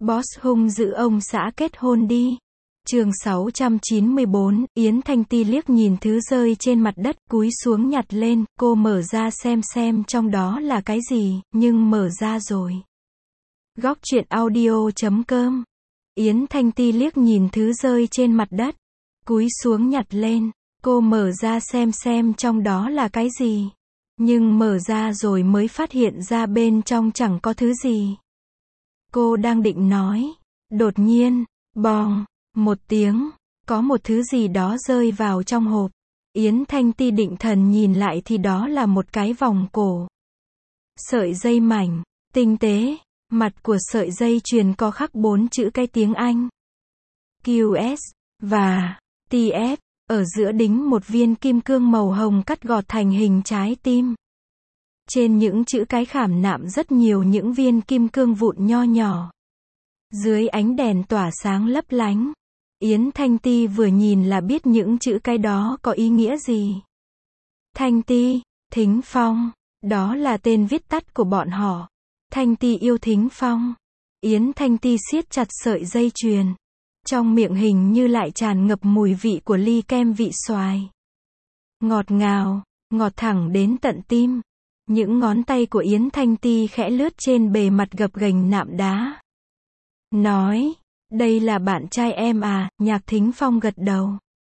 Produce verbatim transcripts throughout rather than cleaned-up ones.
Boss hung dữ ông xã kết hôn đi. Chương sáu trăm chín mươi bốn, Yến Thanh Ti liếc nhìn thứ rơi trên mặt đất, cúi xuống nhặt lên, cô mở ra xem xem trong đó là cái gì, nhưng mở ra rồi. Góc truyện audio chấm com. Yến Thanh Ti liếc nhìn thứ rơi trên mặt đất, cúi xuống nhặt lên, cô mở ra xem xem trong đó là cái gì, nhưng mở ra rồi mới phát hiện ra bên trong chẳng có thứ gì. Cô đang định nói, đột nhiên, bòng, một tiếng, có một thứ gì đó rơi vào trong hộp. Yến Thanh Ti định thần nhìn lại thì đó là một cái vòng cổ. Sợi dây mảnh, tinh tế, mặt của sợi dây chuyền có khắc bốn chữ cái tiếng Anh. quy ét và tê ép, ở giữa đính một viên kim cương màu hồng cắt gọt thành hình trái tim. Trên những chữ cái khảm nạm rất nhiều những viên kim cương vụn nho nhỏ. Dưới ánh đèn tỏa sáng lấp lánh, Yến Thanh Ti vừa nhìn là biết những chữ cái đó có ý nghĩa gì. Thanh Ti, Thính Phong, đó là tên viết tắt của bọn họ. Thanh Ti yêu Thính Phong. Yến Thanh Ti siết chặt sợi dây chuyền. Trong miệng hình như lại tràn ngập mùi vị của ly kem vị xoài. Ngọt ngào, ngọt thẳng đến tận tim. Những ngón tay của Yến Thanh Ti khẽ lướt trên bề mặt gập ghềnh nạm đá. Nói, đây là bạn trai em à, Nhạc Thính Phong gật đầu.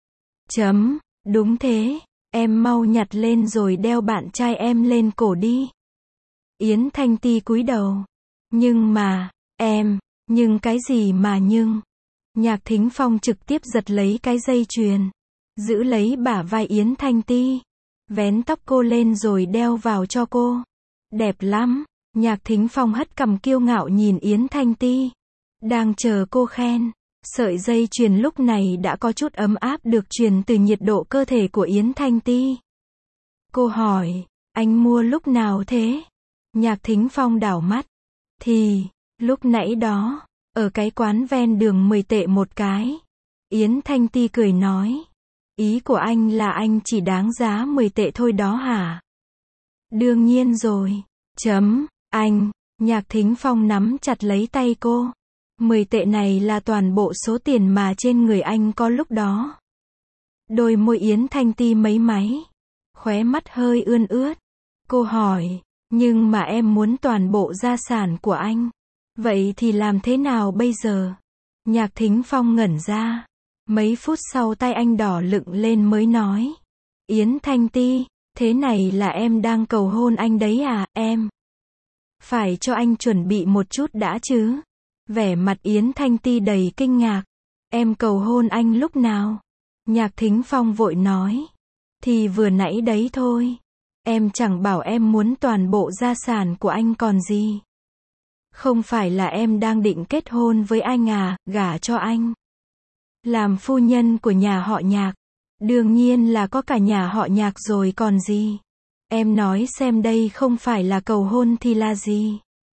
Chấm, đúng thế, em mau nhặt lên rồi đeo bạn trai em lên cổ đi. Yến Thanh Ti cúi đầu. Nhưng mà, em, nhưng cái gì mà nhưng? Nhạc Thính Phong trực tiếp giật lấy cái dây chuyền, giữ lấy bả vai Yến Thanh Ti, vén tóc cô lên rồi đeo vào cho cô. Đẹp lắm. Nhạc Thính Phong hất cằm kiêu ngạo nhìn Yến Thanh Ti, đang chờ cô khen. Sợi dây chuyền lúc này đã có chút ấm áp được truyền từ nhiệt độ cơ thể của Yến Thanh Ti. Cô hỏi, anh mua lúc nào thế? Nhạc Thính Phong đảo mắt. Thì, lúc nãy đó, ở cái quán ven đường mười tệ một cái. Yến Thanh Ti cười nói, ý của anh là anh chỉ đáng giá mười tệ thôi đó hả? Đương nhiên rồi. Chấm, anh. Nhạc Thính Phong nắm chặt lấy tay cô. mười tệ này là toàn bộ số tiền mà trên người anh có lúc đó. Đôi môi Yến Thanh Ti mấy máy, khóe mắt hơi ươn ướt. Cô hỏi, nhưng mà em muốn toàn bộ gia sản của anh. Vậy thì làm thế nào bây giờ? Nhạc Thính Phong ngẩn ra. Mấy phút sau tay anh đỏ lựng lên mới nói. Yến Thanh Ti, thế này là em đang cầu hôn anh đấy à, em? Phải cho anh chuẩn bị một chút đã chứ. Vẻ mặt Yến Thanh Ti đầy kinh ngạc. Em cầu hôn anh lúc nào? Nhạc Thính Phong vội nói. Thì vừa nãy đấy thôi. Em chẳng bảo em muốn toàn bộ gia sản của anh còn gì. Không phải là em đang định kết hôn với anh à, gả cho anh. Làm phu nhân của nhà họ Nhạc. Đương nhiên là có cả nhà họ Nhạc rồi còn gì. Em nói xem đây không phải là cầu hôn thì là gì?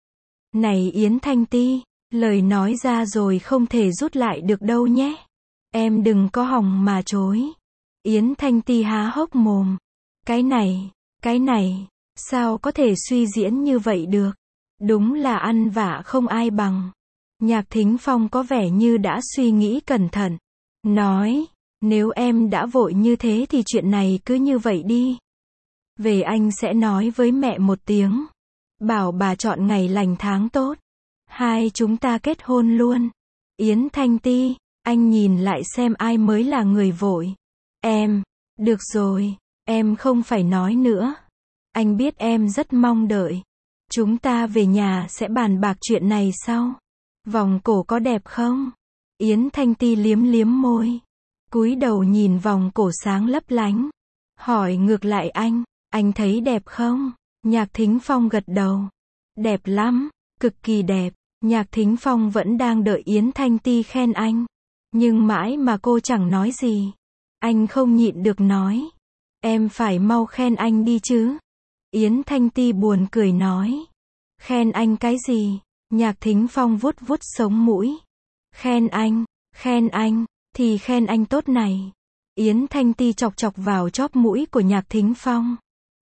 Này Yến Thanh Ti, lời nói ra rồi không thể rút lại được đâu nhé. Em đừng có hòng mà chối. Yến Thanh Ti há hốc mồm. Cái này, cái này, sao có thể suy diễn như vậy được? Đúng là ăn vạ không ai bằng. Nhạc Thính Phong có vẻ như đã suy nghĩ cẩn thận. Nói, nếu em đã vội như thế thì chuyện này cứ như vậy đi. Về anh sẽ nói với mẹ một tiếng. Bảo bà chọn ngày lành tháng tốt. Hai chúng ta kết hôn luôn. Yến Thanh Ti, anh nhìn lại xem ai mới là người vội. Em, được rồi, em không phải nói nữa. Anh biết em rất mong đợi. Chúng ta về nhà sẽ bàn bạc chuyện này sau. Vòng cổ có đẹp không? Yến Thanh Ti liếm liếm môi, cúi đầu nhìn vòng cổ sáng lấp lánh. Hỏi ngược lại anh, anh thấy đẹp không? Nhạc Thính Phong gật đầu. Đẹp lắm, cực kỳ đẹp. Nhạc Thính Phong vẫn đang đợi Yến Thanh Ti khen anh. Nhưng mãi mà cô chẳng nói gì. Anh không nhịn được nói. Em phải mau khen anh đi chứ. Yến Thanh Ti buồn cười nói. Khen anh cái gì? Nhạc Thính Phong vuốt vuốt sống mũi. Khen anh, khen anh, thì khen anh tốt này. Yến Thanh Ti chọc chọc vào chóp mũi của Nhạc Thính Phong.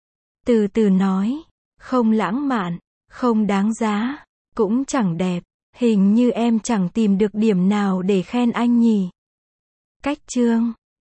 Từ từ nói, không lãng mạn, không đáng giá, cũng chẳng đẹp. Hình như em chẳng tìm được điểm nào để khen anh nhỉ. Cách chương